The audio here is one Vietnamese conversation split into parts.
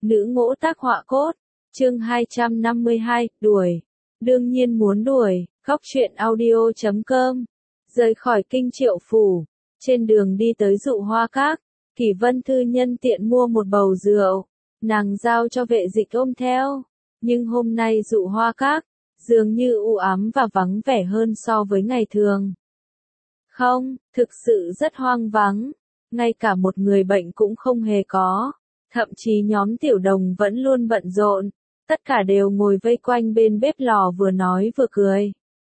Nữ ngỗ tác họa cốt. Chương 252, đuổi. Đương nhiên muốn đuổi. Góc truyện audio.com. Rời khỏi Kinh Triệu Phủ. Trên đường đi tới Dụ Hoa Các, Kỷ Vân Thư nhân tiện mua một bầu rượu. Nàng giao cho vệ dịch ôm theo. Nhưng hôm nay Dụ Hoa Các dường như u ám và vắng vẻ hơn so với ngày thường. Không, thực sự rất hoang vắng. Ngay cả một người bệnh cũng không hề có. Thậm chí nhóm tiểu đồng vẫn luôn bận rộn. Tất cả đều ngồi vây quanh bên bếp lò vừa nói vừa cười.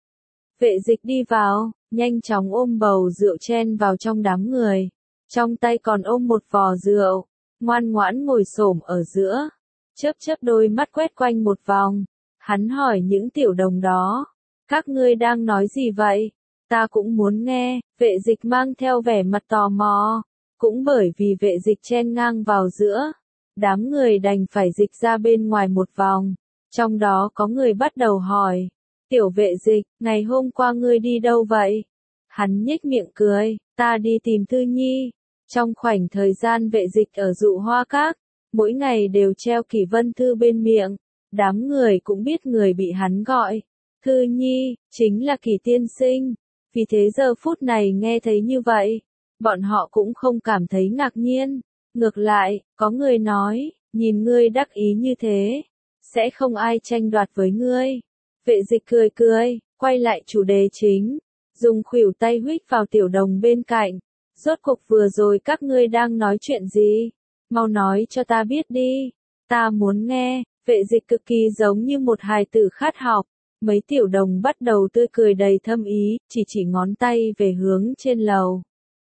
Vệ dịch đi vào, nhanh chóng ôm bầu rượu chen vào trong đám người. Trong tay còn ôm một vò rượu, ngoan ngoãn ngồi xổm ở giữa. Chớp chớp đôi mắt quét quanh một vòng. Hắn hỏi những tiểu đồng đó. Các ngươi đang nói gì vậy? Ta cũng muốn nghe. Vệ dịch mang theo vẻ mặt tò mò. Cũng bởi vì vệ dịch chen ngang vào giữa, đám người đành phải dịch ra bên ngoài một vòng. Trong đó có người bắt đầu hỏi. Tiểu vệ dịch, ngày hôm qua ngươi đi đâu vậy? Hắn nhếch miệng cười. Ta đi tìm Thư Nhi. Trong khoảnh thời gian vệ dịch ở Dụ Hoa Các, mỗi ngày đều treo Kỷ Vân Thư bên miệng. Đám người cũng biết người bị hắn gọi Thư Nhi chính là Kỷ tiên sinh. Vì thế giờ phút này nghe thấy như vậy, bọn họ cũng không cảm thấy ngạc nhiên. Ngược lại, có người nói, nhìn ngươi đắc ý như thế, sẽ không ai tranh đoạt với ngươi. Vệ dịch cười cười, quay lại chủ đề chính, dùng khuỷu tay huých vào tiểu đồng bên cạnh. Rốt cuộc vừa rồi các ngươi đang nói chuyện gì? Mau nói cho ta biết đi. Ta muốn nghe. Vệ dịch cực kỳ giống như một hài tử khát học. Mấy tiểu đồng bắt đầu tươi cười đầy thâm ý, chỉ ngón tay về hướng trên lầu.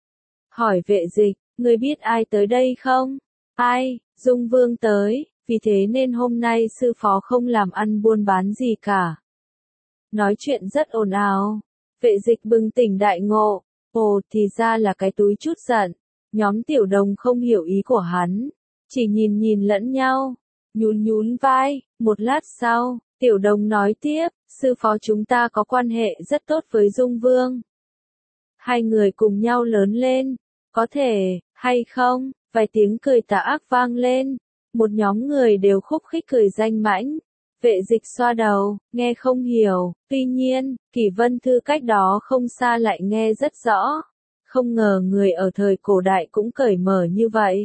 Hỏi vệ dịch, ngươi biết ai tới đây không? Ai? Dung Vương tới, vì thế nên hôm nay sư phó không làm ăn buôn bán gì cả. Nói chuyện rất ồn ào. Vệ dịch bừng tỉnh đại ngộ. Ồ, thì ra là cái túi chút giận. Nhóm tiểu đồng không hiểu ý của hắn, chỉ nhìn lẫn nhau, nhún vai. Một lát sau, tiểu đồng nói tiếp, sư phó chúng ta có quan hệ rất tốt với Dung Vương. Hai người cùng nhau lớn lên, có thể, hay không? Vài tiếng cười tà ác vang lên, một nhóm người đều khúc khích cười danh mãnh. Vệ dịch xoa đầu, nghe không hiểu, tuy nhiên, Kỷ Vân Thư cách đó không xa lại nghe rất rõ. Không ngờ người ở thời cổ đại cũng cởi mở như vậy.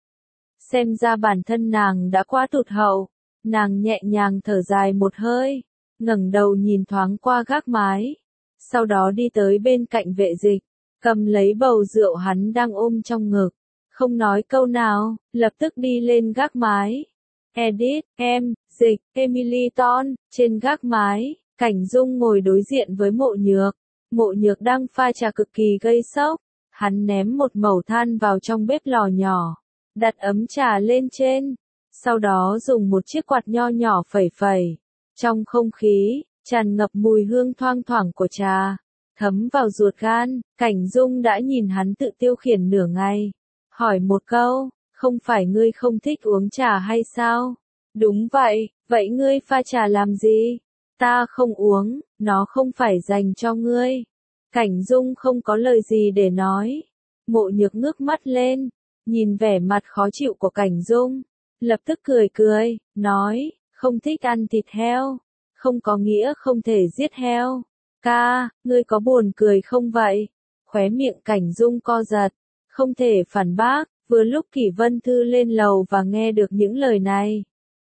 Xem ra bản thân nàng đã quá tụt hậu. Nàng nhẹ nhàng thở dài một hơi, ngẩng đầu nhìn thoáng qua gác mái. Sau đó đi tới bên cạnh vệ dịch, cầm lấy bầu rượu hắn đang ôm trong ngực. Không nói câu nào, lập tức đi lên gác mái. Edith, em, dịch, Emily Ton, trên gác mái, Cảnh Dung ngồi đối diện với Mộ Nhược. Mộ Nhược đang pha trà cực kỳ gây sốc. Hắn ném một mẩu than vào trong bếp lò nhỏ, đặt ấm trà lên trên. Sau đó dùng một chiếc quạt nho nhỏ phẩy phẩy. Trong không khí, tràn ngập mùi hương thoang thoảng của trà, thấm vào ruột gan. Cảnh Dung đã nhìn hắn tự tiêu khiển nửa ngày. Hỏi một câu, không phải ngươi không thích uống trà hay sao? Đúng vậy, vậy ngươi pha trà làm gì? Ta không uống, nó không phải dành cho ngươi. Cảnh Dung không có lời gì để nói. Mộ Nhược ngước mắt lên, nhìn vẻ mặt khó chịu của Cảnh Dung, lập tức cười, nói, không thích ăn thịt heo, không có nghĩa không thể giết heo. Ca, ngươi có buồn cười không vậy? Khóe miệng Cảnh Dung co giật, không thể phản bác. Vừa lúc Kỷ Vân Thư lên lầu và nghe được những lời này,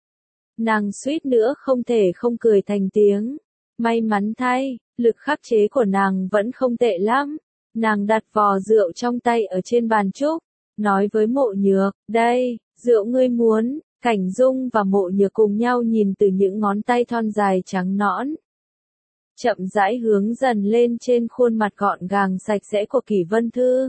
nàng suýt nữa không thể không cười thành tiếng. May mắn thay, lực khắc chế của nàng vẫn không tệ lắm. Nàng đặt vò rượu trong tay ở trên bàn trúc, nói với Mộ Nhược, đây, rượu ngươi muốn. Cảnh Dung và Mộ Nhược cùng nhau nhìn từ những ngón tay thon dài trắng nõn, chậm rãi hướng dần lên trên khuôn mặt gọn gàng sạch sẽ của Kỷ Vân Thư.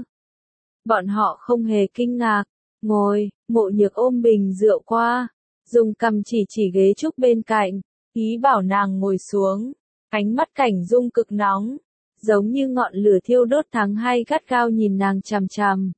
Bọn họ không hề kinh ngạc, ngồi. Mộ Nhược ôm bình rượu qua, dùng cằm chỉ ghế trúc bên cạnh, ý bảo nàng ngồi xuống. Ánh mắt Cảnh Dung cực nóng, giống như ngọn lửa thiêu đốt tháng 2 gắt gao nhìn nàng chằm chằm.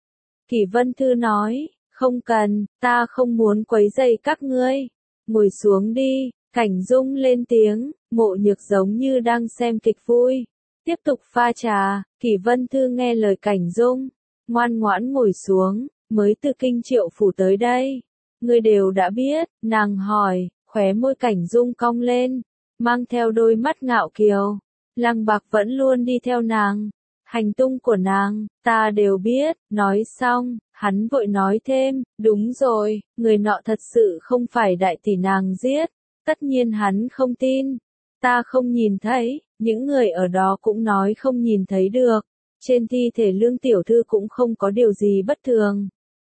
Kỷ Vân Thư nói, không cần, ta không muốn quấy rầy các ngươi. Ngồi xuống đi. Cảnh Dung lên tiếng. Mộ Nhược giống như đang xem kịch vui, tiếp tục pha trà. Kỷ Vân Thư nghe lời Cảnh Dung, ngoan ngoãn ngồi xuống, mới từ Kinh Triệu Phủ tới đây. Ngươi đều đã biết, nàng hỏi, khóe môi Cảnh Dung cong lên, mang theo đôi mắt ngạo kiều. Lăng Bạc vẫn luôn đi theo nàng. Hành tung của nàng, ta đều biết, nói xong, hắn vội nói thêm, đúng rồi, người nọ thật sự không phải đại tỷ nàng giết, tất nhiên hắn không tin, ta không nhìn thấy, những người ở đó cũng nói không nhìn thấy được, trên thi thể Lương tiểu thư cũng không có điều gì bất thường.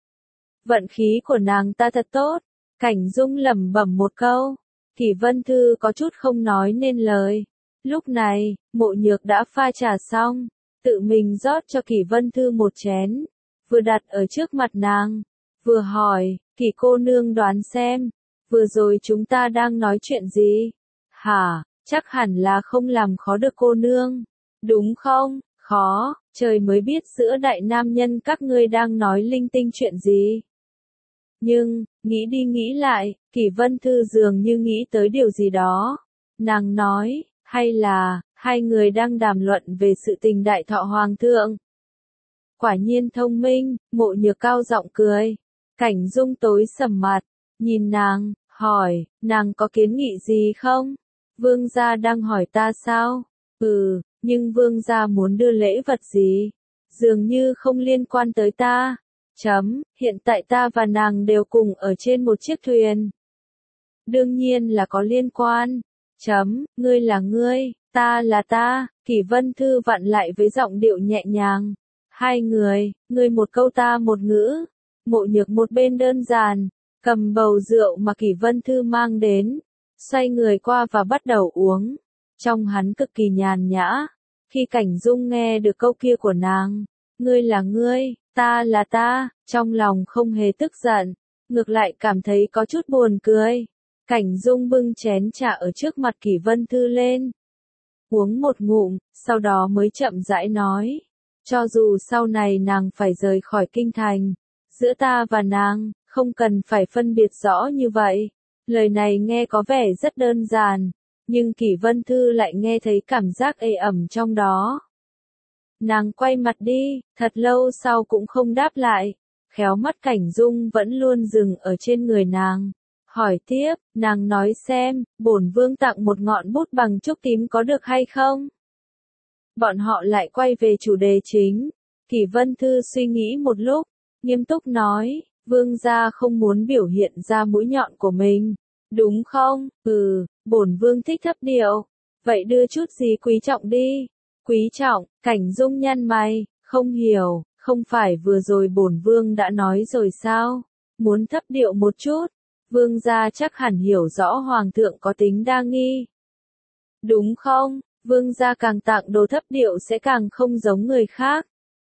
Vận khí của nàng ta thật tốt, Cảnh Dung lẩm bẩm một câu, Kỷ Vân Thư có chút không nói nên lời. Lúc này, Mộ Nhược đã pha trà xong, tự mình rót cho Kỷ Vân Thư một chén, vừa đặt ở trước mặt nàng, vừa hỏi, Kỷ cô nương đoán xem, vừa rồi chúng ta đang nói chuyện gì? Hả, chắc hẳn là không làm khó được cô nương, đúng không? Khó, trời mới biết giữa đại nam nhân các ngươi đang nói linh tinh chuyện gì. Nhưng, nghĩ đi nghĩ lại, Kỷ Vân Thư dường như nghĩ tới điều gì đó. Nàng nói, hay là, hai người đang đàm luận về sự tình đại thọ hoàng thượng. Quả nhiên thông minh, Mộ Nhược cao giọng cười. Cảnh Dung tối sầm mặt, nhìn nàng, hỏi, nàng có kiến nghị gì không? Vương gia đang hỏi ta sao? Nhưng vương gia muốn đưa lễ vật gì? Dường như không liên quan tới ta. Hiện tại ta và nàng đều cùng ở trên một chiếc thuyền. Đương nhiên là có liên quan. Ngươi là ngươi, ta là ta, Kỷ Vân Thư vặn lại với giọng điệu nhẹ nhàng. Hai người, ngươi một câu ta một ngữ. Mộ Nhược một bên đơn giản, cầm bầu rượu mà Kỷ Vân Thư mang đến, xoay người qua và bắt đầu uống. Trong hắn cực kỳ nhàn nhã. Khi Cảnh Dung nghe được câu kia của nàng, ngươi là ngươi, ta là ta, trong lòng không hề tức giận, ngược lại cảm thấy có chút buồn cười. Cảnh Dung bưng chén trà ở trước mặt Kỷ Vân Thư lên, uống một ngụm, sau đó mới chậm rãi nói, cho dù sau này nàng phải rời khỏi kinh thành, giữa ta và nàng, không cần phải phân biệt rõ như vậy. Lời này nghe có vẻ rất đơn giản, nhưng Kỷ Vân Thư lại nghe thấy cảm giác ê ẩm trong đó. Nàng quay mặt đi, thật lâu sau cũng không đáp lại, khéo mắt Cảnh Dung vẫn luôn dừng ở trên người nàng. Hỏi tiếp, nàng nói xem, bổn vương tặng một ngọn bút bằng trúc tím có được hay không? Bọn họ lại quay về chủ đề chính. Kỷ Vân Thư suy nghĩ một lúc, nghiêm túc nói, vương gia không muốn biểu hiện ra mũi nhọn của mình, đúng không? Bổn vương thích thấp điệu. Vậy đưa chút gì quý trọng đi. Quý trọng, Cảnh Dung nhăn mày, không hiểu, không phải vừa rồi bổn vương đã nói rồi sao? Muốn thấp điệu một chút. Vương gia chắc hẳn hiểu rõ hoàng thượng có tính đa nghi. Đúng không? Vương gia càng tặng đồ thấp điệu sẽ càng không giống người khác.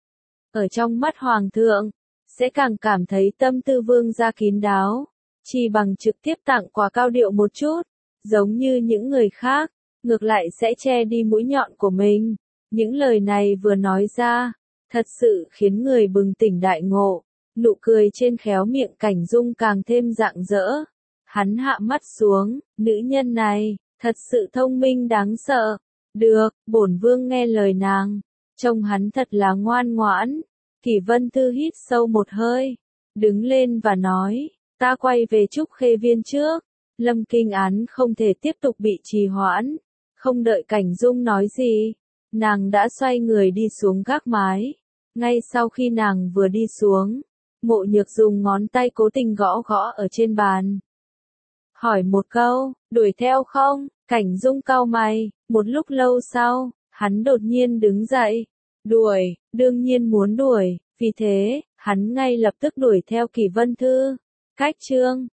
Ở trong mắt hoàng thượng, sẽ càng cảm thấy tâm tư vương gia kín đáo. Chỉ bằng trực tiếp tặng quà cao điệu một chút, giống như những người khác, ngược lại sẽ che đi mũi nhọn của mình. Những lời này vừa nói ra, thật sự khiến người bừng tỉnh đại ngộ. Nụ cười trên khéo miệng Cảnh Dung càng thêm rạng rỡ. Hắn hạ mắt xuống, nữ nhân này, thật sự thông minh đáng sợ. Được, bổn vương nghe lời nàng. Trông hắn thật là ngoan ngoãn. Kỷ Vân Thư hít sâu một hơi, đứng lên và nói, ta quay về Trúc Khê Viên trước. Lâm Kinh án không thể tiếp tục bị trì hoãn. Không đợi Cảnh Dung nói gì, nàng đã xoay người đi xuống gác mái. Ngay sau khi nàng vừa đi xuống, Mộ Nhược dùng ngón tay cố tình gõ gõ ở trên bàn. Hỏi một câu, đuổi theo không? Cảnh Dung cau mày, một lúc lâu sau, hắn đột nhiên đứng dậy. Đuổi, đương nhiên muốn đuổi, vì thế, hắn ngay lập tức đuổi theo Kỷ Vân Thư. Cách chương